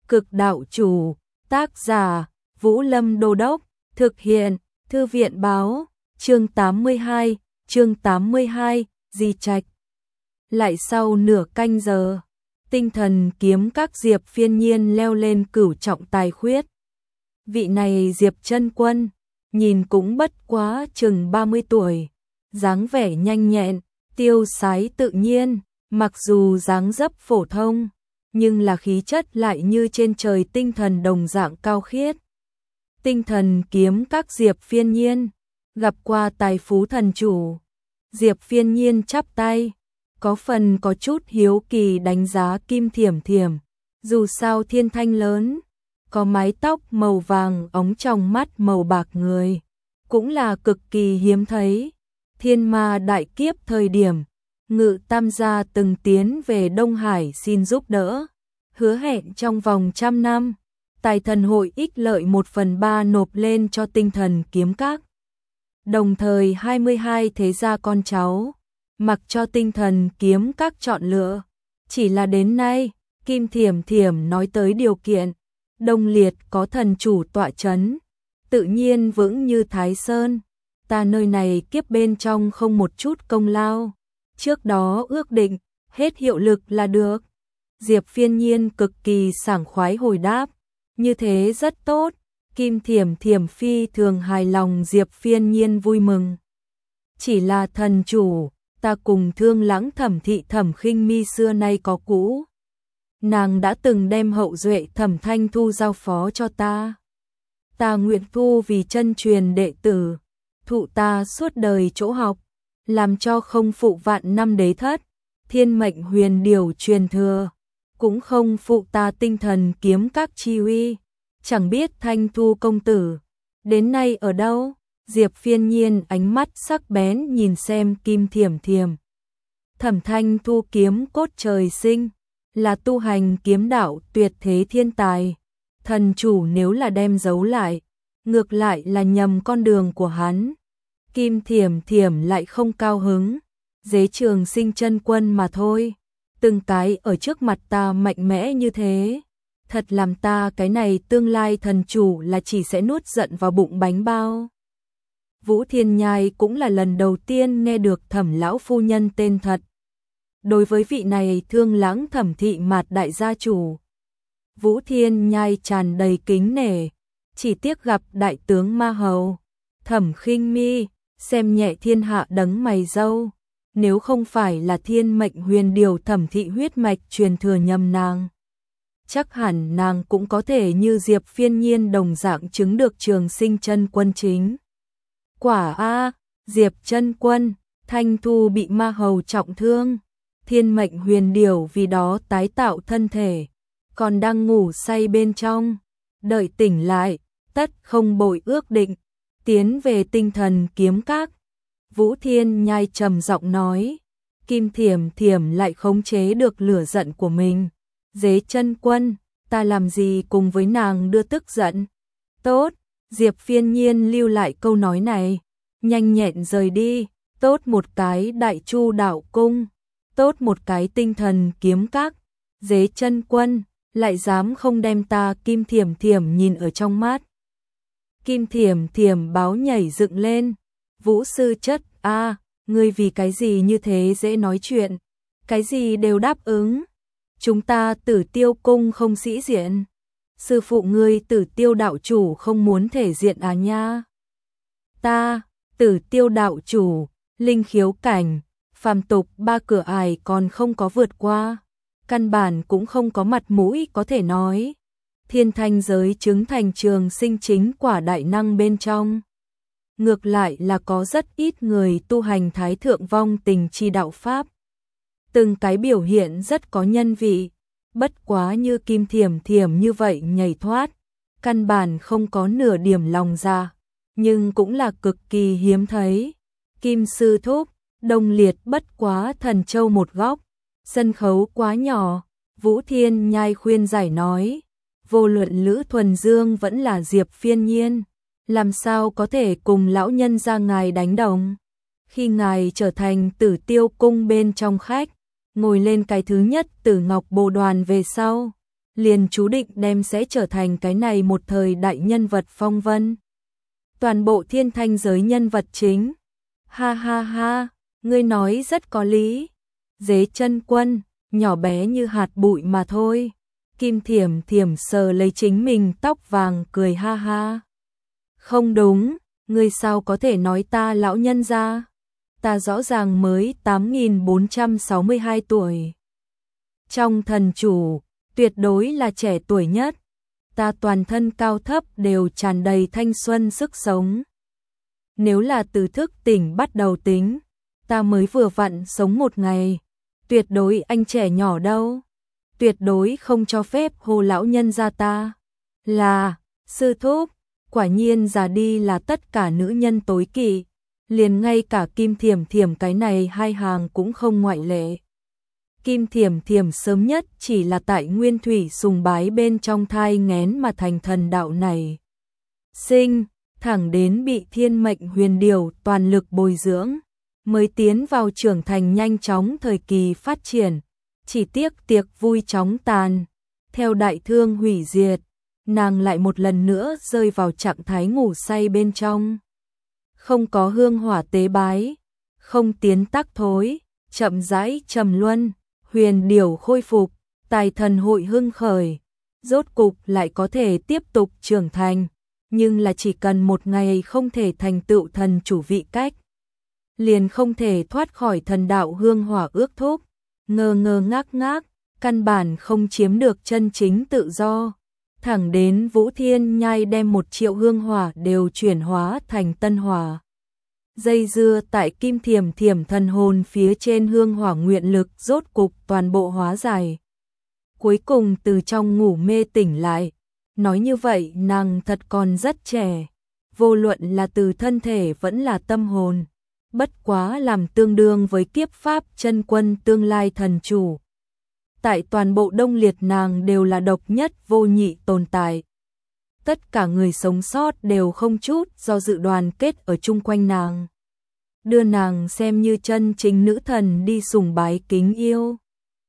Cực đạo chủ, tác giả, Vũ Lâm Đô Đốc, thực hiện, Thư viện báo, chương 82, Di Trạch. Lại sau nửa canh giờ, Tinh Thần Kiếm Các Diệp Phiên Nhiên leo lên cửu trọng tài khuyết. Vị này Diệp chân quân, nhìn cũng bất quá chừng 30 tuổi, dáng vẻ nhanh nhẹn, tiêu sái tự nhiên, mặc dù dáng dấp phổ thông, nhưng là khí chất lại như trên trời tinh thần đồng dạng cao khiết. Tinh Thần Kiếm Các Diệp Phiên Nhiên, gặp qua tài phú thần chủ. Diệp Phiên Nhiên chắp tay, có chút hiếu kỳ đánh giá Kim Thiểm Thiểm, dù sao thiên thanh lớn, có mái tóc màu vàng óng trong mắt màu bạc người, cũng là cực kỳ hiếm thấy. Thiên ma đại kiếp thời điểm, Ngự Tam gia từng tiến về Đông Hải xin giúp đỡ, hứa hẹn trong vòng 100 năm, Tài Thần hội ích lợi 1/3 nộp lên cho Tinh Thần Kiếm Các. Đồng thời 22 thế gia con cháu, mặc cho Tinh Thần Kiếm Các chọn lựa. Chỉ là đến nay, Kim Thiểm Thiểm nói tới điều kiện, Đông Liệt có thần chủ tọa chấn, tự nhiên vững như Thái Sơn. Ta nơi này kiếp bên trong không một chút công lao, trước đó ước định, hết hiệu lực là được. Diệp Phiên Nhiên cực kỳ sảng khoái hồi đáp, như thế rất tốt. Kim Thiểm Thiểm phi thường hài lòng. Diệp Phiên Nhiên vui mừng. Chỉ là thần chủ, ta cùng Thương Lãng Thẩm thị Thẩm Khinh Mi xưa nay có cũ. Nàng đã từng đem hậu duệ Thẩm Thanh Thu giao phó cho ta. Ta nguyện thu vì chân truyền đệ tử, thụ ta suốt đời chỗ học, làm cho không phụ vạn năm đế thất, thiên mệnh huyền điều truyền thừa, cũng không phụ ta Tinh Thần Kiếm Các chi uy. Chẳng biết Thanh Thu công tử đến nay ở đâu? Diệp Phiên Nhiên ánh mắt sắc bén nhìn xem Kim Thiểm Thiểm. Thẩm Thanh Thu kiếm cốt trời sinh, là tu hành kiếm đạo tuyệt thế thiên tài. Thần chủ nếu là đem giấu lại, ngược lại là nhầm con đường của hắn. Kim Thiểm Thiểm lại không cao hứng, Dế Trường Sinh chân quân mà thôi, từng cái ở trước mặt ta mạnh mẽ như thế, thật làm ta cái này tương lai thần chủ là chỉ sẽ nuốt giận vào bụng bánh bao. Vũ Thiên Nhai cũng là lần đầu tiên nghe được Thẩm lão phu nhân tên thật. Đối với vị này Thương Lãng Thẩm thị Mạt đại gia chủ, Vũ Thiên Nhai tràn đầy kính nể, chỉ tiếc gặp đại tướng Ma Hầu Thẩm Khinh Mi, xem nhẹ thiên hạ đấng mày râu, nếu không phải là thiên mệnh huyền điều Thẩm thị huyết mạch truyền thừa nhầm nàng, chắc hẳn nàng cũng có thể như Diệp Phiên Nhiên đồng dạng chứng được Trường Sinh chân quân chính. Quả a, Diệp chân quân, Thanh Thu bị Ma Hầu trọng thương, thiên mệnh huyền điều vì đó tái tạo thân thể, còn đang ngủ say bên trong, đợi tỉnh lại, tất không bội ước định, tiến về Tinh Thần Kiếm Các. Vũ Thiên Nhai trầm giọng nói. Kim Thiểm Thiểm lại khống chế được lửa giận của mình. Dế chân quân, ta làm gì cùng với nàng đưa tức giận? Tốt, Diệp Phiên Nhiên lưu lại câu nói này, nhanh nhẹn rời đi. Tốt một cái Đại Chu đạo cung, tốt một cái Tinh Thần Kiếm Các. Dế chân quân, lại dám không đem ta Kim Thiểm Thiểm nhìn ở trong mắt. Kim Thiểm Thiểm báo nhảy dựng lên. Vũ sư chất, ngươi vì cái gì như thế dễ nói chuyện, cái gì đều đáp ứng. Chúng ta Tử Tiêu cung không sĩ diện, sư phụ ngươi Tử Tiêu đạo chủ không muốn thể diện à nha. Ta, Tử Tiêu đạo chủ, linh khiếu cảnh, phàm tục 3 cửa ải còn không có vượt qua, căn bản cũng không có mặt mũi có thể nói. Thiên thanh giới chứng thành Trường Sinh chính quả đại năng bên trong. Ngược lại là có rất ít người tu hành Thái Thượng Vong Tình chi đạo pháp. Từng cái biểu hiện rất có nhân vị, bất quá như Kim Thiểm Thiểm như vậy nhảy thoát, căn bản không có nửa điểm lòng dạ, nhưng cũng là cực kỳ hiếm thấy. Kim sư thúc, Đông Liệt bất quá Thần Châu một góc, sân khấu quá nhỏ. Vũ Thiên Nhai khuyên giải nói, vô luận Lữ Thuần Dương vẫn là Diệp Phiên Nhiên, làm sao có thể cùng lão nhân gia ngài đánh đồng. Khi ngài trở thành Tử Tiêu cung bên trong khách, ngồi lên cái thứ nhất Tử Ngọc Bồ đoàn về sau, liền chú định đem sẽ trở thành cái này một thời đại nhân vật phong vân. Toàn bộ thiên thanh giới nhân vật chính. Ha ha ha, ngươi nói rất có lý. Dế Chân Quân, nhỏ bé như hạt bụi mà thôi. Kim Thiểm Thiểm sờ lấy chính mình tóc vàng cười ha ha. Không đúng, ngươi sao có thể nói ta lão nhân gia? Ta rõ ràng mới 8.462 tuổi. Trong thần chủ, tuyệt đối là trẻ tuổi nhất. Ta toàn thân cao thấp đều tràn đầy thanh xuân sức sống. Nếu là từ thức tỉnh bắt đầu tính, ta mới vừa vặn sống một ngày. Tuyệt đối anh trẻ nhỏ đâu. Tuyệt đối không cho phép hô lão nhân gia ta. Là, sư thúc, quả nhiên già đi là tất cả nữ nhân tối kỵ. Liền ngay cả Kim Thiểm Thiểm cái này hai hàng cũng không ngoại lệ. Kim Thiểm Thiểm sớm nhất chỉ là tại nguyên thủy sùng bái bên trong thai nghén mà thành thần đạo này. Sinh, thẳng đến bị thiên mệnh huyền điều toàn lực bồi dưỡng, mới tiến vào trưởng thành nhanh chóng thời kỳ phát triển. Chỉ tiếc tiệc vui chóng tàn, theo đại thương hủy diệt, nàng lại một lần nữa rơi vào trạng thái ngủ say bên trong. Không có hương hỏa tế bái, không tiến tác thối, chậm rãi trầm luân, huyền điều khôi phục, tài thần hội hưng khởi, rốt cục lại có thể tiếp tục trưởng thành, nhưng là chỉ cần một ngày không thể thành tựu thần chủ vị cách, liền không thể thoát khỏi thần đạo hương hỏa ước thúc, ngơ ngơ ngác ngác, căn bản không chiếm được chân chính tự do. Thẳng đến Vũ Thiên Nhai đem 1 triệu hương hỏa đều chuyển hóa thành tân hỏa. Dây dưa tại Kim Thiểm Thiểm thần hồn phía trên hương hỏa nguyện lực rốt cục toàn bộ hóa giải. Cuối cùng từ trong ngủ mê tỉnh lại. Nói như vậy nàng thật còn rất trẻ. Vô luận là từ thân thể vẫn là tâm hồn. Bất quá làm tương đương với kiếp pháp chân quân tương lai thần chủ. Tại toàn bộ Đông Liệt nàng đều là độc nhất vô nhị tồn tại. Tất cả người sống sót đều không chút do dự đoàn kết ở chung quanh nàng. Đưa nàng xem như chân chính nữ thần đi sùng bái kính yêu.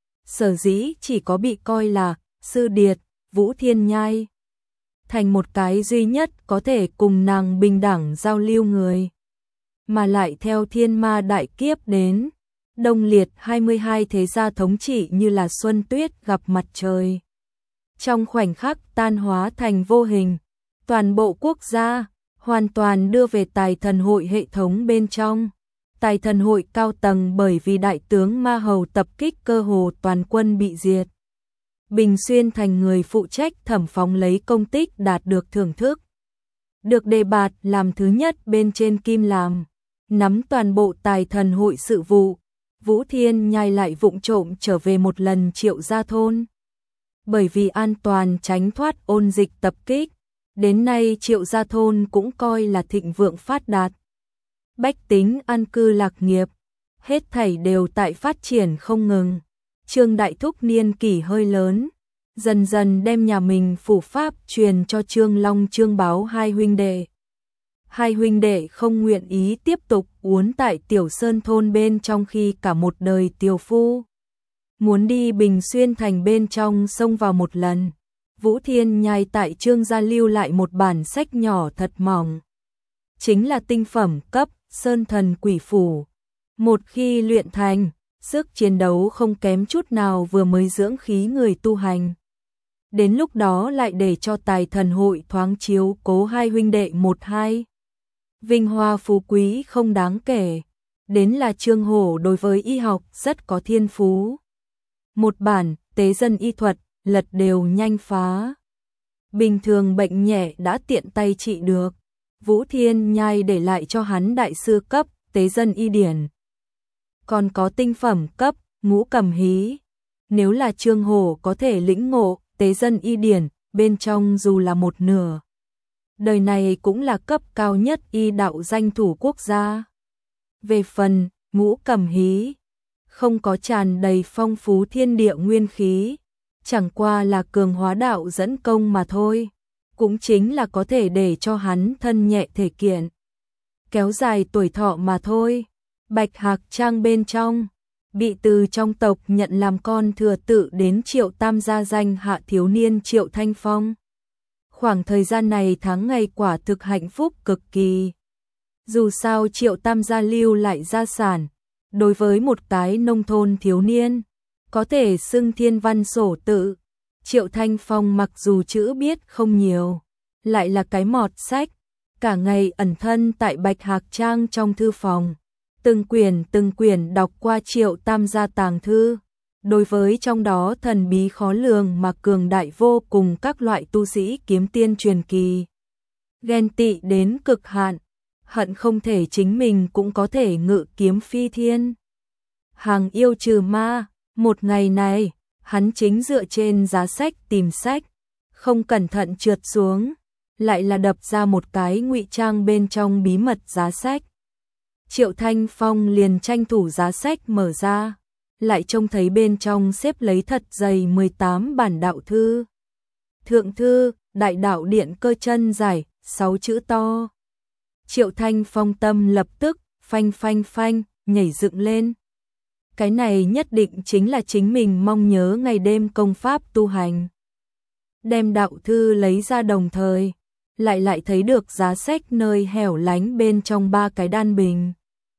Sở dĩ chỉ có bị coi là sư điệt, Vũ Thiên Nhai. Thành một cái duy nhất có thể cùng nàng bình đẳng giao lưu người. Mà lại theo thiên ma đại kiếp đến. Đông Liệt 22 thế gia thống trị như là xuân tuyết gặp mặt trời. Trong khoảnh khắc tan hóa thành vô hình, toàn bộ quốc gia hoàn toàn đưa về tài thần hội hệ thống bên trong. Tài thần hội cao tầng bởi vì đại tướng Ma Hầu tập kích cơ hồ toàn quân bị diệt. Bình Xuyên thành người phụ trách thẩm phóng lấy công tích đạt được thưởng thức. Được đề bạt làm thứ nhất bên trên kim làm, nắm toàn bộ tài thần hội sự vụ. Vũ Thiên Nhai lại vụng trộm trở về một lần Triệu Gia thôn. Bởi vì an toàn tránh thoát ôn dịch tập kích, đến nay Triệu Gia thôn cũng coi là thịnh vượng phát đạt. Bách tính an cư lạc nghiệp, hết thảy đều tại phát triển không ngừng. Trương Đại Thúc niên kỷ hơi lớn, dần dần đem nhà mình phủ pháp truyền cho Trương Long Trương Báo hai huynh đệ. Hai huynh đệ không nguyện ý tiếp tục uốn tại Tiểu Sơn thôn bên trong khi cả một đời tiểu phu. Muốn đi Bình Xuyên thành bên trong xông vào một lần. Vũ Thiên Nhai tại Trương gia lưu lại một bản sách nhỏ thật mỏng. Chính là tinh phẩm cấp Sơn Thần Quỷ Phủ. Một khi luyện thành, sức chiến đấu không kém chút nào vừa mới dưỡng khí người tu hành. Đến lúc đó lại để cho tài thần hội thoáng chiếu cố hai huynh đệ một hai. Vinh hoa phú quý không đáng kể, đến là Trương Hổ đối với y học rất có thiên phú. Một bản tế dân y thuật, lật đều nhanh phá. Bình thường bệnh nhẹ đã tiện tay trị được. Vũ Thiên Nhai để lại cho hắn đại sư cấp tế dân y điển. Còn có tinh phẩm cấp Ngũ Cầm Hí. Nếu là Trương Hổ có thể lĩnh ngộ tế dân y điển bên trong dù là một nửa, đời này cũng là cấp cao nhất y đạo danh thủ quốc gia. Về phần Ngũ Cầm Hí, không có tràn đầy phong phú thiên địa nguyên khí, chẳng qua là cường hóa đạo dẫn công mà thôi, cũng chính là có thể để cho hắn thân nhẹ thể kiện, kéo dài tuổi thọ mà thôi. Bạch Hạc Trang bên trong, bị từ trong tộc nhận làm con thừa tự đến Triệu Tam gia danh hạ thiếu niên Triệu Thanh Phong. Khoảng thời gian này tháng ngày quả thực hạnh phúc cực kỳ. Dù sao Triệu Tam gia lưu lại gia sản, đối với một cái nông thôn thiếu niên, có thể xưng thiên văn sổ tự. Triệu Thanh Phong mặc dù chữ biết không nhiều, lại là cái mọt sách, cả ngày ẩn thân tại Bạch Hạc Trang trong thư phòng, từng quyển đọc qua Triệu Tam gia tàng thư. Đối với trong đó thần bí khó lường mà cường đại vô cùng các loại tu sĩ kiếm tiên truyền kỳ, ghen tị đến cực hạn, hận không thể chính mình cũng có thể ngự kiếm phi thiên, hàng yêu trừ ma. Một ngày này, hắn chính dựa trên giá sách tìm sách, không cẩn thận trượt xuống, lại là đập ra một cái ngụy trang bên trong bí mật giá sách. Triệu Thanh Phong liền tranh thủ giá sách mở ra, lại trông thấy bên trong xếp lấy thật dày 18 bản đạo thư. Thượng thư, Đại đạo điện cơ chân giải, 6 chữ to. Triệu Thanh Phong tâm lập tức phanh phanh phanh nhảy dựng lên. Cái này nhất định chính là chính mình mong nhớ ngày đêm công pháp tu hành. Đem đạo thư lấy ra đồng thời, lại thấy được giá sách nơi hẻo lánh bên trong 3 cái đan bình.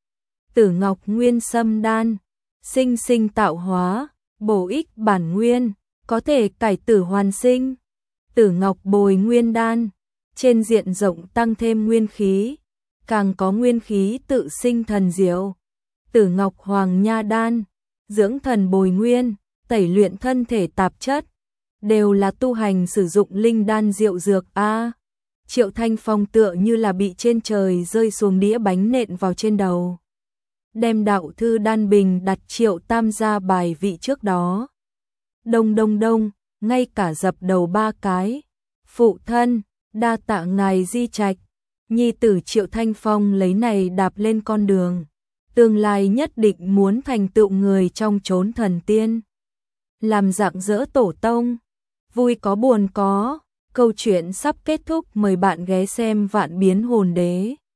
Tử Ngọc Nguyên Sâm đan, sinh sinh tạo hóa, bổ ích bản nguyên, có thể cải tử hoàn sinh. Tử Ngọc Bồi Nguyên đan, trên diện rộng tăng thêm nguyên khí, càng có nguyên khí tự sinh thần diệu. Tử Ngọc Hoàng Nha đan, dưỡng thần bồi nguyên, tẩy luyện thân thể tạp chất, đều là tu hành sử dụng linh đan diệu dược a. Triệu Thanh Phong tựa như là bị trên trời rơi xuống đĩa bánh nện vào trên đầu. Đem đạo thư đan bình đặt Triệu Tam gia bài vị trước đó. Đông đông đông, ngay cả dập đầu 3 cái. Phụ thân, đa tạ ngài di trạch. Nhi tử Triệu Thanh Phong lấy này đạp lên con đường, tương lai nhất định muốn thành tựu người trong chốn thần tiên, làm rạng rỡ tổ tông. Vui có buồn có, câu chuyện sắp kết thúc, mời bạn ghé xem Vạn Biến Hồn Đế.